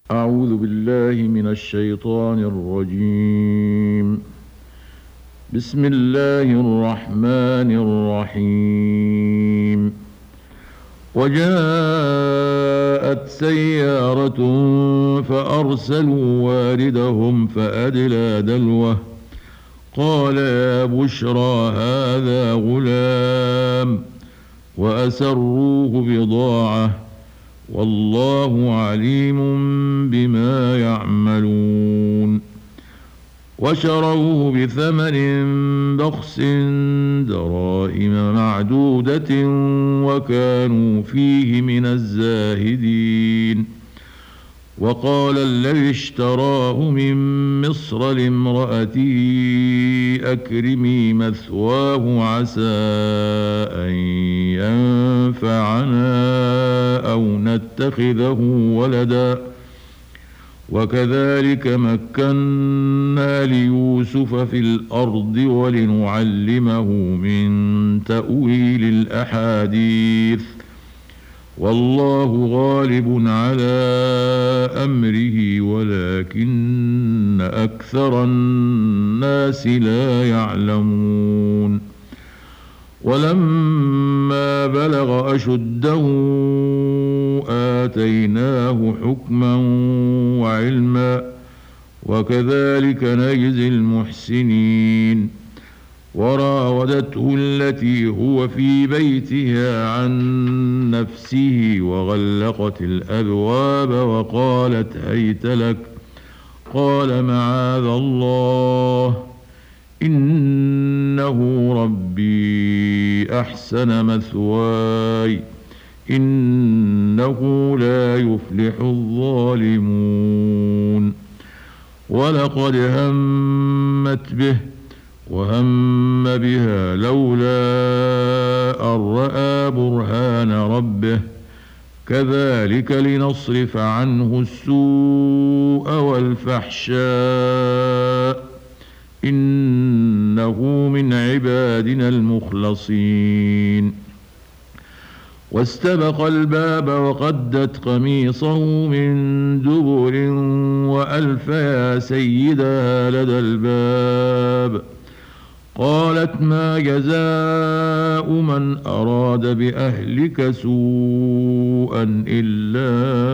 أعوذ بالله من الشيطان الرجيم. بسم الله الرحمن الرحيم. وجاءت سيارة فأرسلوا واردهم فأدلى دلوه قال يا بشرى هذا غلام وأسروه بضاعة والله عليم بما يعملون. وشروه بثمن بخس دراهم معدودة وكانوا فيه من الزاهدين. وقال الذي اشتراه من مصر لامرأته أكرمي مثواه عسى أن ينفعنا أو نتخذه ولدا وكذلك مكنا ليوسف في الأرض ولنعلمه من تأويل الأحاديث والله غالب على أمره ولكن أكثر الناس لا يعلمون. ولما بلغ أشده آتيناه حكما وعلما وكذلك نجزي المحسنين. وراودته التي هو في بيتها عن نفسه وغلقت الأبواب وقالت هيت لك قال معاذ الله إنه ربي أحسن مثواي إنه لا يفلح الظالمون. ولقد همت به وهم بها لولا أن رأى برهان ربه كذلك لنصرف عنه السوء والفحشاء إنه من عبادنا المخلصين. واستبق الباب وقدت قميصه من دبر وألف يا سيدها لدى الباب قالت ما جزاء من أراد بأهلك سوءا إلا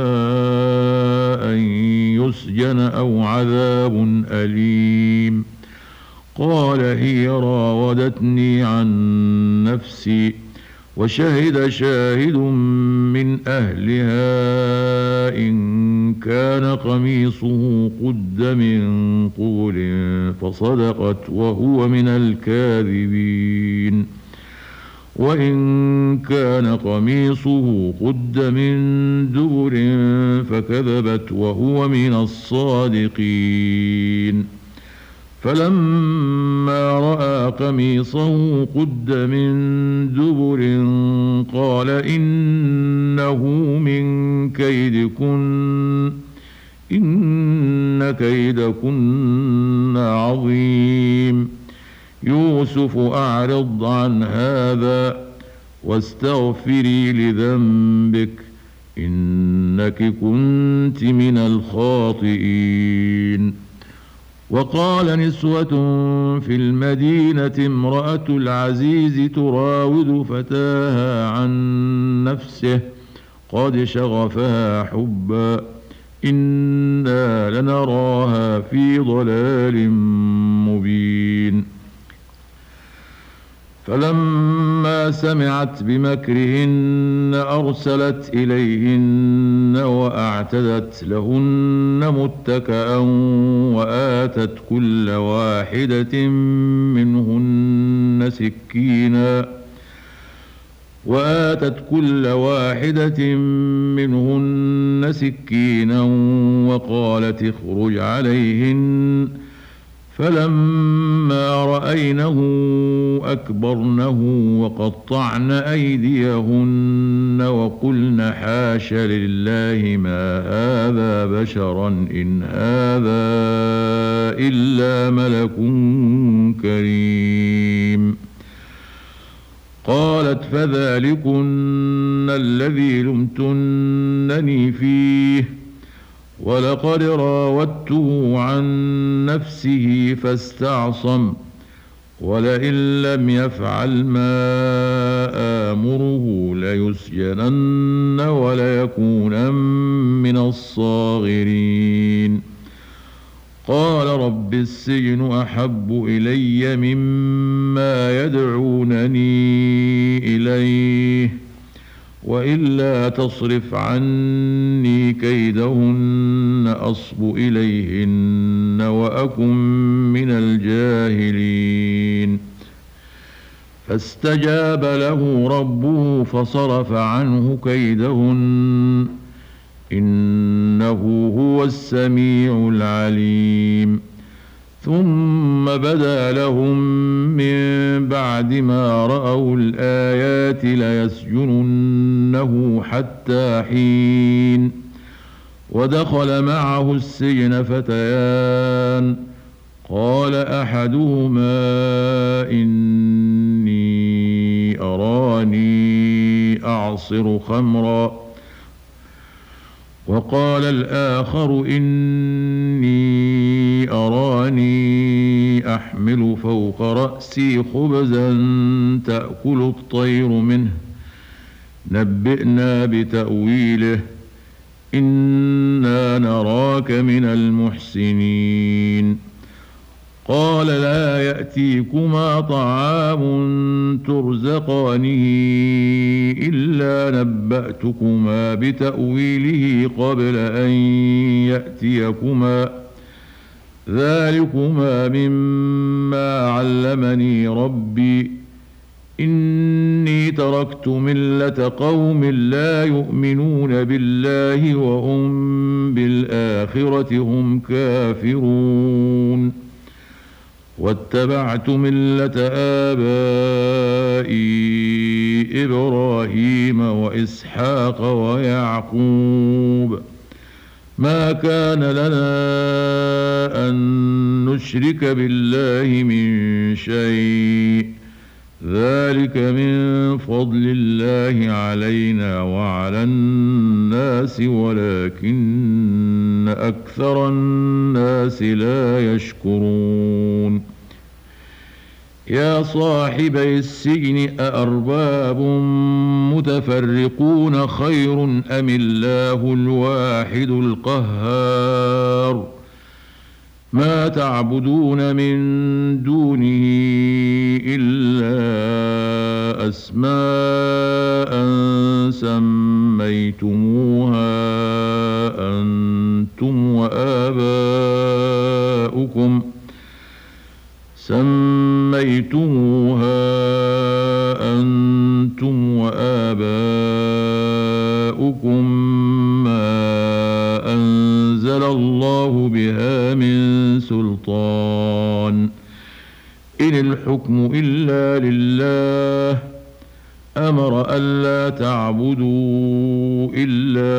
أن يسجن أو عذاب أليم. قال هي راودتني عن نفسي وشهد شاهد من أهلها إن كان قميصه قد من قبل فصدقت وهو من الكاذبين وإن كان قميصه قد من دبر فكذبت وهو من الصادقين. فلما رأى قميصه قد من دبر قال إنه من كيدكن إن كيدكن عظيم. يوسف أعرض عن هذا واستغفري لذنبك إنك كنت من الخاطئين. وقال نسوة في المدينة امرأة العزيز تراود فتاها عن نفسه قد شغفها حبا إنا لنراها في ضلال مبين. فلما سمعت بمكرهن أرسلت إليهن وأعتدت لهن متكأ وآتت كل واحدة منهن سكينا وقالت اخرج عليهن فلما رأينه أكبرنه وقطعن أيديهن وقلن حاش لله ما هذا بشرا إن هذا إلا ملك كريم. قالت فذلكن الذي لمتنني فيه ولقد راودته عن نفسه فاستعصم ولئن لم يفعل ما آمره ليسجنن وليكونن من الصاغرين. قال رب السجن أحب إلي مما يدعونني إليه وإلا تصرف عني كيدهن أصب إليهن وأكن من الجاهلين. فاستجاب له ربه فصرف عنه كيدهن إنه هو السميع العليم. ثم بدا لهم من بعد ما رأوا الآيات ليسجننه حتى حين. ودخل معه السجن فتيان قال أحدهما إني أراني أعصر خمرا وقال الآخر إني أراني أحمل فوق رأسي خبزا تأكل الطير منه نبئنا بتأويله إنا نراك من المحسنين. قال لا يأتيكما طعام ترزقانه إلا نبأتكما بتأويله قبل أن يأتيكما ذلكما مما علمني ربي إني تركت ملة قوم لا يؤمنون بالله وهم بالآخرة هم كافرون واتبعت ملة آبائي إبراهيم وإسحاق ويعقوب ما كان لنا أن نشرك بالله من شيء ذلك من فضل الله علينا وعلى الناس ولكن أكثر الناس لا يشكرون. يا صاحبي السجن أأرباب متفرقون خير أم الله الواحد القهار ما تعبدون من دونه إلا أسماء سميتموها أنتم وآباؤكم ما أنزل الله بها من سلطان إن الحكم إلا لله أمر ألا تعبدوا إلا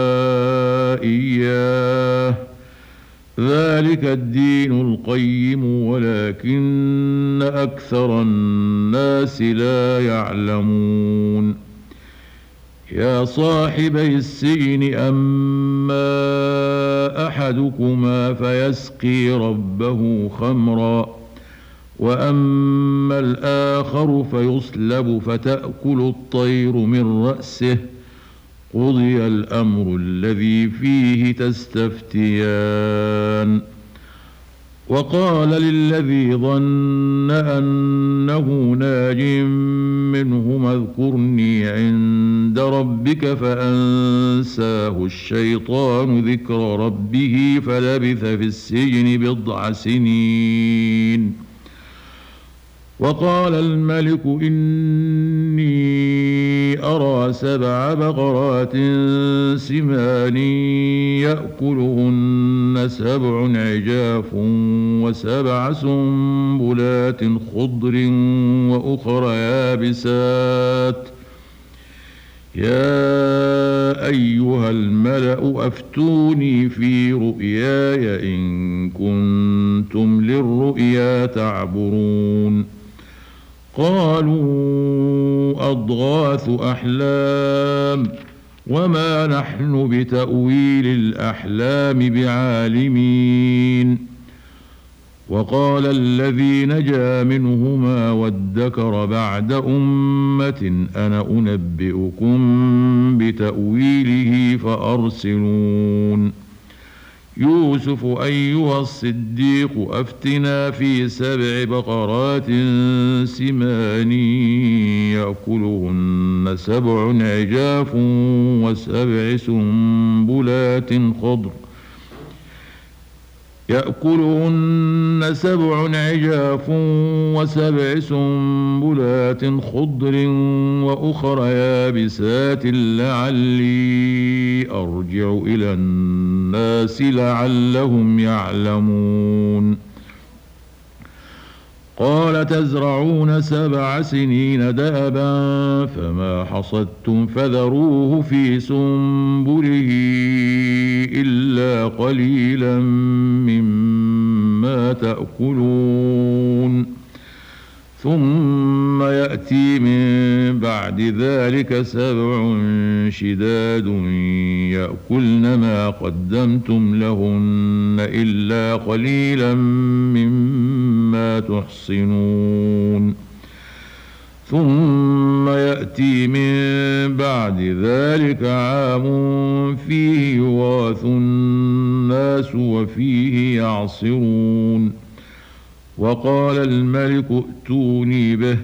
إياه ذلك الدين القيم ولكن أكثر الناس لا يعلمون. يا صاحبي السجن أما أحدكما فيسقي ربه خمرا وأما الآخر فيصلب فتأكل الطير من رأسه قضي الأمر الذي فيه تستفتيان. وقال للذي ظن أنه ناج منهما اذكرني عند ربك فأنساه الشيطان ذكر ربه فلبث في السجن بضع سنين. وقال الملك إني أرى 7 بقرات سمان يأكلهن 7 عجاف و7 سنبلات خضر وأخر يابسات يا أيها الملأ أفتوني في رؤياي إن كنتم للرؤيا تعبرون. قالوا أضغاث أحلام وما نحن بتأويل الأحلام بعالمين. وقال الذي نجا منهما وادكر بعد أمة أنا أنبئكم بتأويله فأرسلون. يوسف أيها الصديق أفتنا في 7 بقرات سمان يأكلهن 7 عجاف و7 سنبلات خضر و7 سنبلات خضر وأخر يابسات لعلي أرجع إلى الناس لعلهم يعلمون. قال تزرعون 7 سنين دأبا فما حصدتم فذروه في سنبله إلا قليلا مما تأكلون. ثم يأتي من بعد ذلك 7 شداد يأكلن ما قدمتم لهن إلا قليلا مما تحصنون. ثم يأتي من بعد ذلك عام فيه يغاث الناس وفيه يعصرون. وقال الملك ائتوني به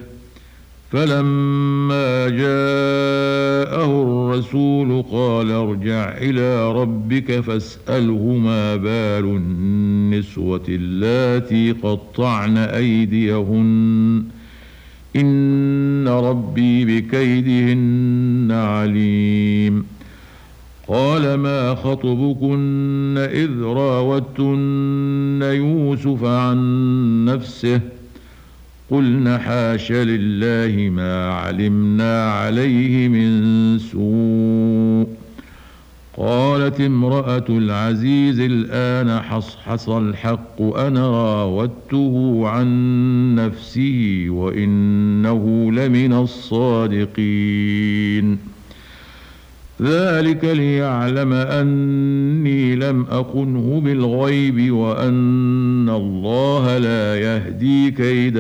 فلما جاءه الرسول قال ارجع إلى ربك فاسأله ما بال النسوة اللاتي قطعن أيديهن إن ربي بكيدهن عليم. قال ما خطبكن إذ راوتن يوسف عن نفسه قلن حاش لله ما علمنا عليه من سوء. قالت امرأة العزيز الآن حصحص الحق أنا راودته عن نفسه وإنه لمن الصادقين. ذلك ليعلم أني لم أخنه بالغيب وأن الله لا يهدي كيد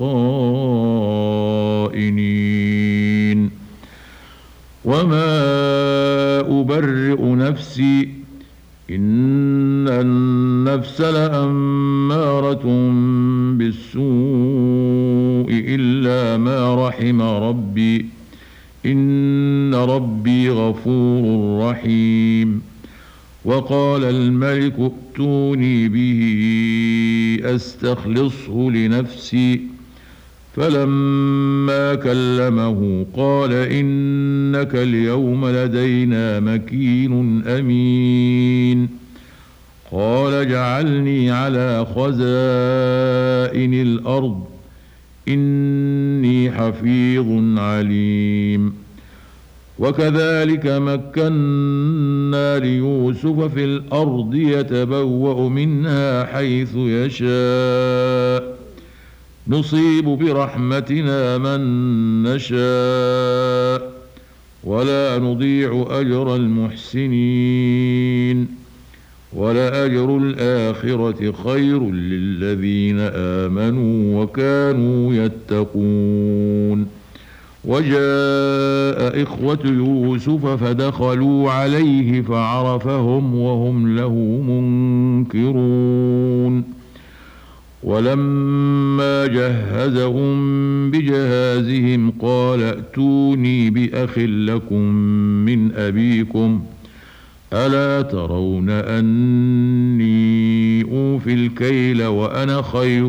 الخائنين. وما أبرئ نفسي إن النفس لأمارة بالسوء إلا ما رحم ربي إن ربي غفور رحيم. وقال الملك ائتوني به أستخلصه لنفسي فلما كلمه قال إنك اليوم لدينا مكين أمين. قال اجعلني على خزائن الأرض إني حفيظ عليم. وكذلك مكنا ليوسف في الأرض يتبوأ منها حيث يشاء نصيب برحمتنا من نشاء ولا نضيع أجر المحسنين ولأجر الآخرة خير للذين آمنوا وكانوا يتقون. وجاء إخوة يوسف فدخلوا عليه فعرفهم وهم له منكرون. ولما جهزهم بجهازهم قال ائتوني بأخ لكم من أبيكم ألا ترون أني أوفي الكيل وأنا خير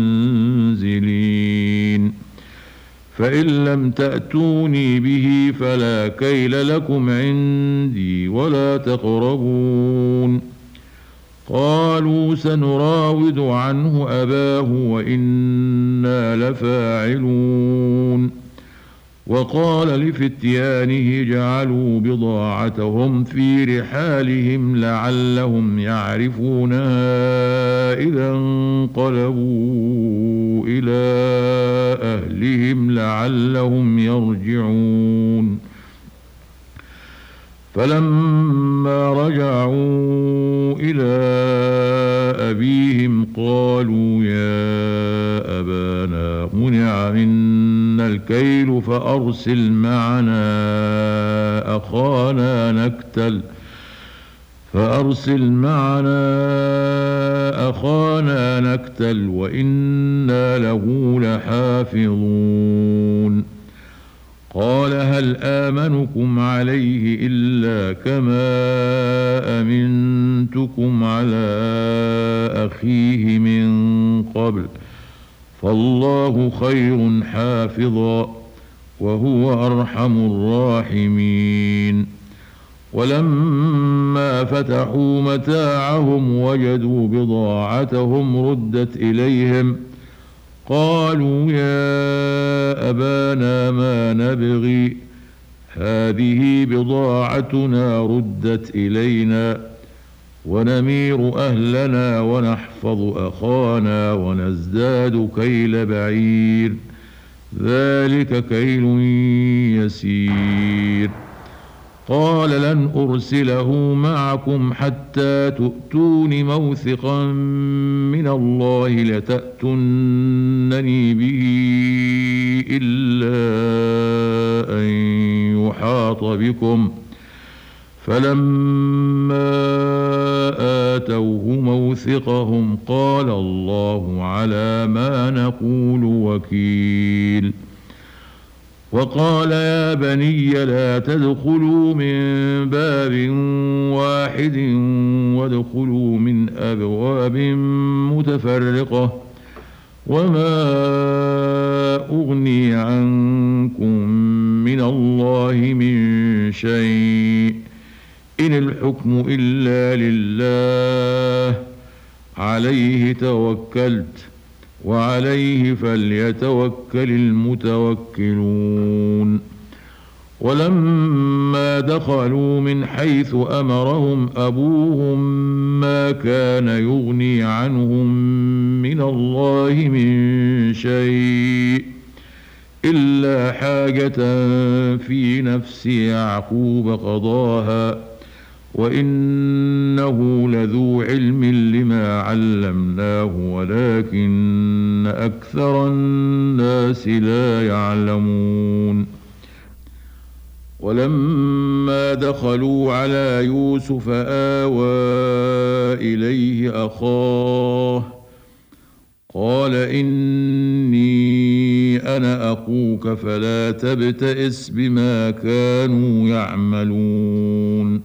المنزلين. فإن لم تأتوني به فلا كيل لكم عندي ولا تقربون. قالوا سنراود عنه أباه وإنا لفاعلون. وقال لفتيانه جعلوا بضاعتهم في رحالهم لعلهم يعرفونها إذا انقلبوا إلى أهلهم لعلهم يرجعون. فلما رجعوا إلى أبيهم قالوا يا أبانا منع منا الكيل فأرسل معنا أخانا نكتل وإنا له لحافظون. قال هل آمنكم عليه إلا كما أمنتكم على أخيه من قبل فالله خير حافظا وهو أرحم الراحمين. ولما فتحوا متاعهم وجدوا بضاعتهم ردت إليهم قالوا يا أبانا ما نبغي هذه بضاعتنا ردت إلينا ونمير أهلنا ونحفظ أخانا ونزداد كيل بعير ذلك كيل يسير. قال لن أرسله معكم حتى تؤتون موثقا من الله لتأتونني به إلا أن يحاط بكم. فلما آتوه موثقهم قال الله على ما نقول وكيل. وقال يا بني لا تدخلوا من باب واحد وادخلوا من أبواب متفرقة وما أغني عنكم من الله من شيء إن الحكم إلا لله عليه توكلت وعليه فليتوكل المتوكلون. ولما دخلوا من حيث أمرهم أبوهم ما كان يغني عنهم من الله من شيء إلا حاجة في نفس يعقوب قضاها وإنه لذو علم لما علمناه ولكن أكثر الناس لا يعلمون. ولما دخلوا على يوسف آوى إليه أخاه قال إني أنا أخوك فلا تبتئس بما كانوا يعملون.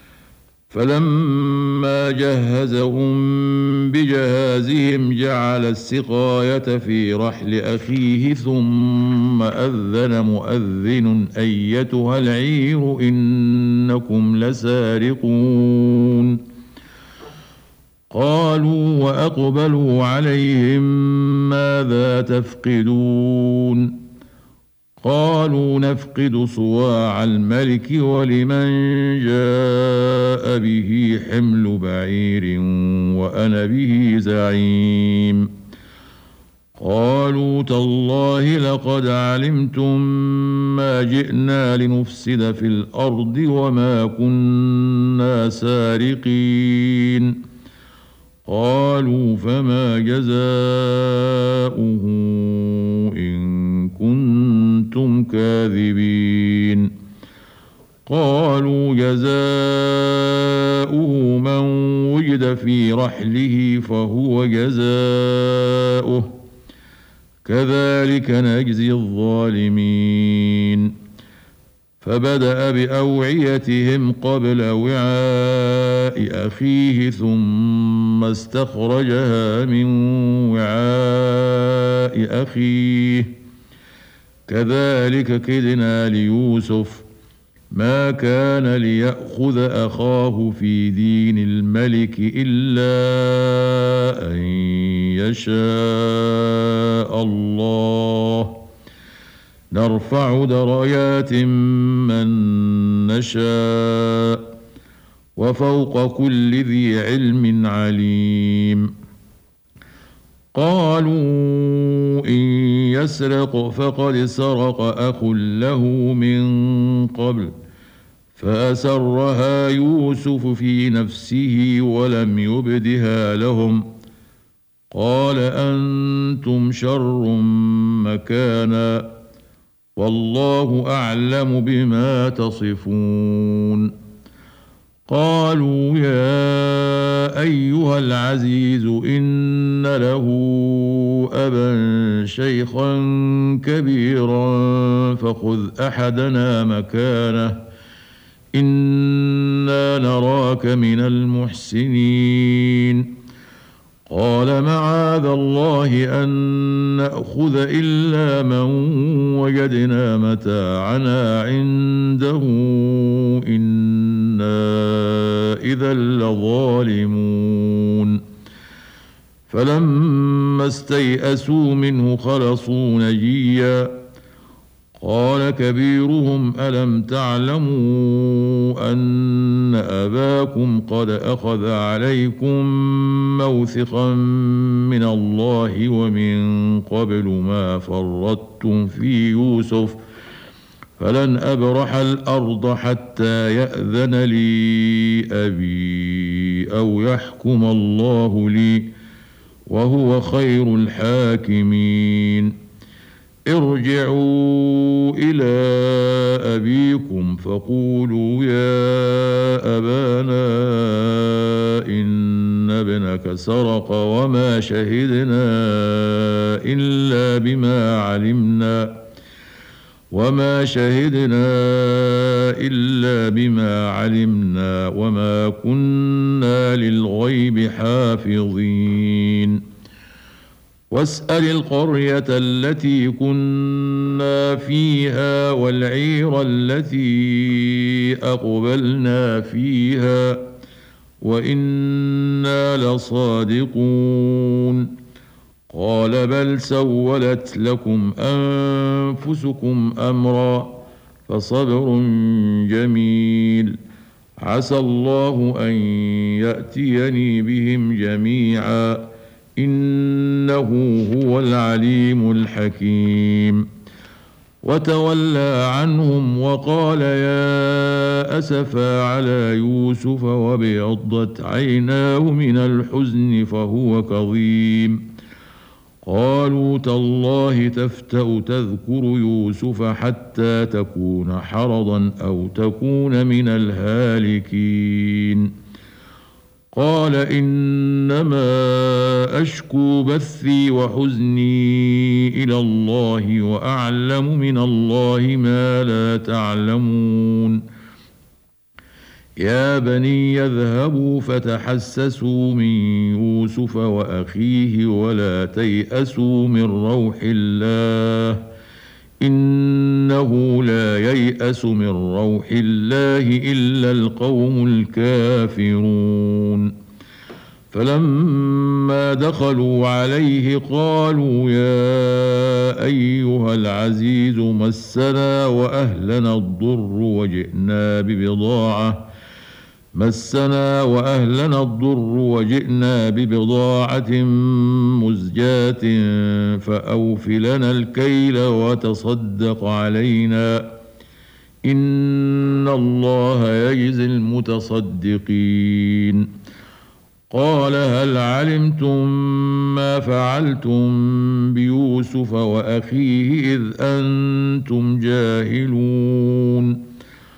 فلما جهزهم بجهازهم جعل السقاية في رحل أخيه ثم أذن مؤذن أيتها العير إنكم لسارقون. قالوا وأقبلوا عليهم ماذا تفقدون قالوا نفقد صواع الملك ولمن جاء به حمل بعير وأنا به زعيم. قالوا تالله لقد علمتم ما جئنا لنفسد في الأرض وما كنا سارقين. قالوا فما جزاؤه إن كنتم كاذبين. قالوا جزاؤه من وجد في رحله فهو جزاؤه كذلك نجزي الظالمين. فبدأ بأوعيتهم قبل وعاء أخيه ثم استخرجها من وعاء أخيه كذلك كدنا ليوسف ما كان ليأخذ أخاه في دين الملك إلا أن يشاء الله نرفع درجات من نشاء وفوق كل ذي علم عليم. قالوا إن يسرق فقد سرق أخ له من قبل فأسرها يوسف في نفسه ولم يبدها لهم قال أنتم شر مكانا والله أعلم بما تصفون. قالوا يا أيها العزيز إن له أبا شيخا كبيرا فخذ أحدنا مكانه إنا نراك من المحسنين. قال معاذ الله أن نأخذ إلا من وجدنا متاعنا عنده إنا إذا لظالمون. فلما استيئسوا منه خلصوا نجيا قال كبيرهم ألم تعلموا أن أباكم قد أخذ عليكم موثقا من الله ومن قبل ما فرطتم في يوسف فلن أبرح الأرض حتى يأذن لي أبي أو يحكم الله لي وهو خير الحاكمين. ارجعوا إلى أبيكم فقولوا يا أبانا إن ابنك سرق وما شهدنا إلا بما علمنا وما كنا للغيب حافظين. واسأل القرية التي كنا فيها والعير التي أقبلنا فيها وإنا لصادقون. قال بل سولت لكم أنفسكم أمرا فصبر جميل عسى الله أن يأتيني بهم جميعا إنه هو العليم الحكيم. وتولى عنهم وقال يا أسفا على يوسف وابيضت عيناه من الحزن فهو كظيم. قالوا تالله تفتأ تذكر يوسف حتى تكون حرضا أو تكون من الهالكين. قال إنما أشكو بثي وحزني إلى الله وأعلم من الله ما لا تعلمون. يا بني يذهبوا فتحسسوا من يوسف وأخيه ولا تيأسوا من روح الله إنه لا ييأس من روح الله إلا القوم الكافرون. فلما دخلوا عليه قالوا يا أيها العزيز مسنا وأهلنا الضر وجئنا ببضاعة مزجاة فأوف لنا الكيل وتصدق علينا إن الله يجزي المتصدقين. قال هل علمتم ما فعلتم بيوسف وأخيه إذ أنتم جاهلون.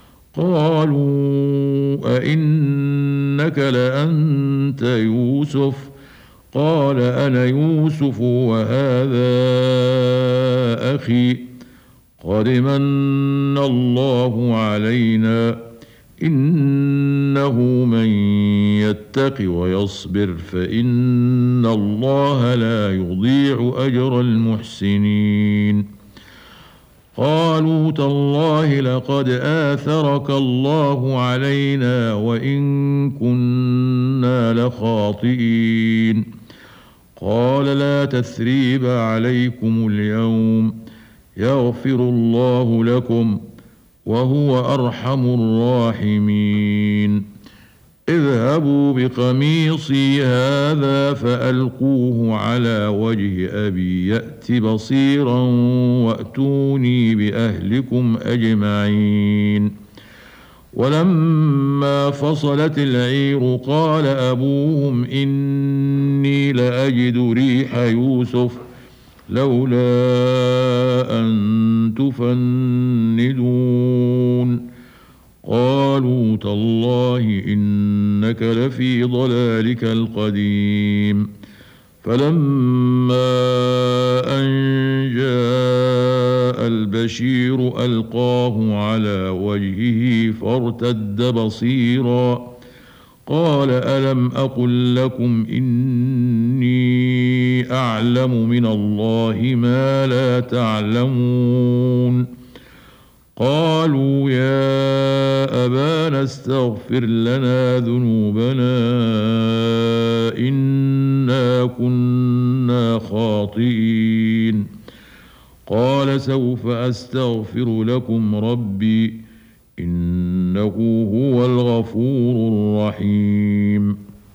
قالوا أئنك لأنت يوسف قال أنا يوسف وهذا أخي قد من الله علينا إنه من يتق ويصبر فإن الله لا يضيع أجر المحسنين. قالوا تالله لقد آثرك الله علينا وإن كنا لخاطئين. قال لا تثريب عليكم اليوم يغفر الله لكم وهو أرحم الراحمين. اذهبوا بقميصي هذا فألقوه على وجه أبي يأت بصيرا وأتوني بأهلكم أجمعين ولما فصلت العير قال أبوهم إني لأجد ريح يوسف لولا أن تفندون قالوا تالله إنك لفي ضلالك القديم فلما أن جاء البشير ألقاه على وجهه فارتد بصيرا قال ألم أقل لكم إني أعلم من الله ما لا تعلمون قالوا يا أبانا استغفر لنا ذنوبنا إنا كنا خاطئين قال سوف أستغفر لكم ربي إنه هو الغفور الرحيم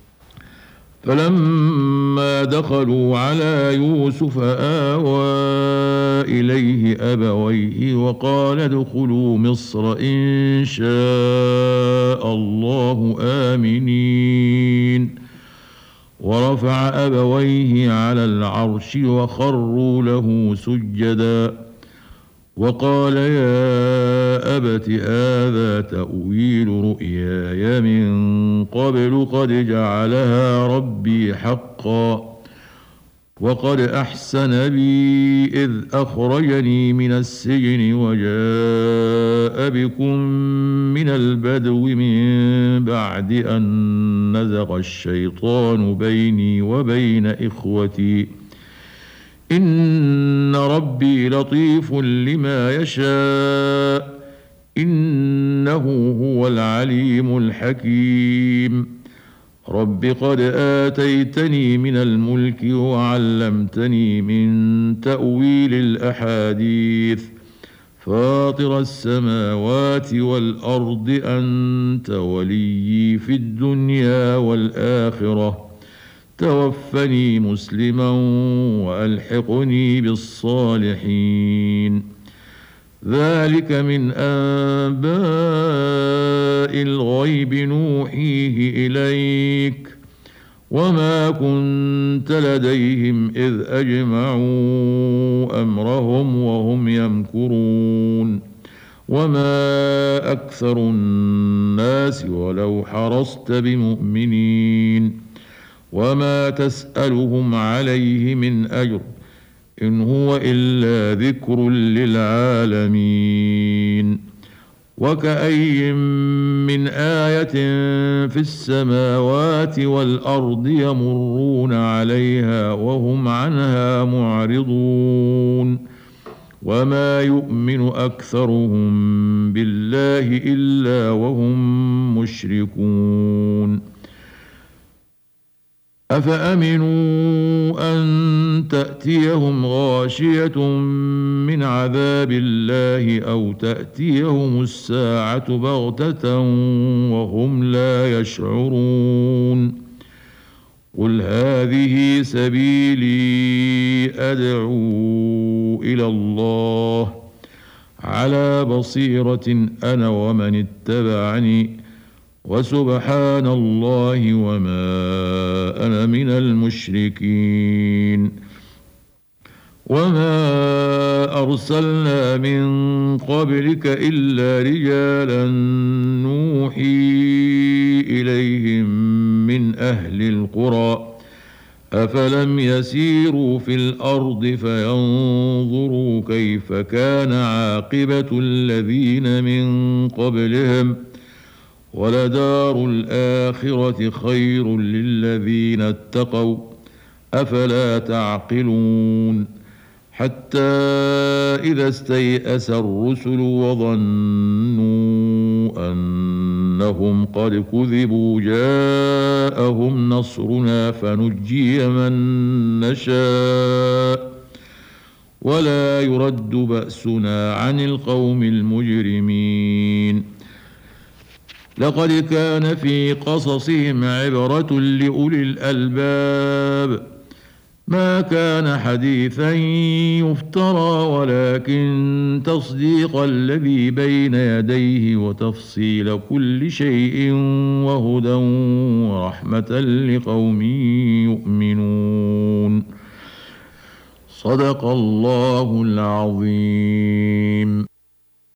فلما دخلوا على يوسف آوى إليه أبويه وقال ادخلوا مصر إن شاء الله آمنين ورفع أبويه على العرش وخروا له سجدا وقال يا أبت هذا تأويل رؤياي من قبل قد جعلها ربي حقا وقد أحسن بي إذ أخرجني من السجن وجاء بكم من البدو من بعد أن نزغ الشيطان بيني وبين إخوتي إن ربي لطيف لما يشاء إنه هو العليم الحكيم رب قد آتيتني من الملك وعلمتني من تأويل الأحاديث فاطر السماوات والأرض أنت وليي في الدنيا والآخرة توفني مسلما وألحقني بالصالحين ذلك من أنباء الغيب نوحيه إليك وما كنت لديهم إذ أجمعوا أمرهم وهم يمكرون وما أكثر الناس ولو حرصت بمؤمنين وما تسألهم عليه من أجر إن هو إلا ذكر للعالمين وكأي من آية في السماوات والأرض يمرون عليها وهم عنها معرضون وما يؤمن أكثرهم بالله إلا وهم مشركون أفأمنوا أن تأتيهم غاشية من عذاب الله أو تأتيهم الساعة بغتة وهم لا يشعرون قل هذه سبيلي أدعو إلى الله على بصيرة أنا ومن اتبعني وسبحان الله وما أنا من المشركين وما أرسلنا من قبلك إلا رجالا نوحي إليهم من أهل القرى أفلم يسيروا في الأرض فينظروا كيف كان عاقبة الذين من قبلهم ولدار الآخرة خير للذين اتقوا أفلا تعقلون حتى إذا استيأس الرسل وظنوا أنهم قد كذبوا جاءهم نصرنا فنجي من نشاء ولا يرد بأسنا عن القوم المجرمين لقد كان في قصصهم عبرة لأولي الألباب ما كان حديثا يفترى ولكن تصديق الذي بين يديه وتفصيل كل شيء وهدى ورحمة لقوم يؤمنون. صدق الله العظيم.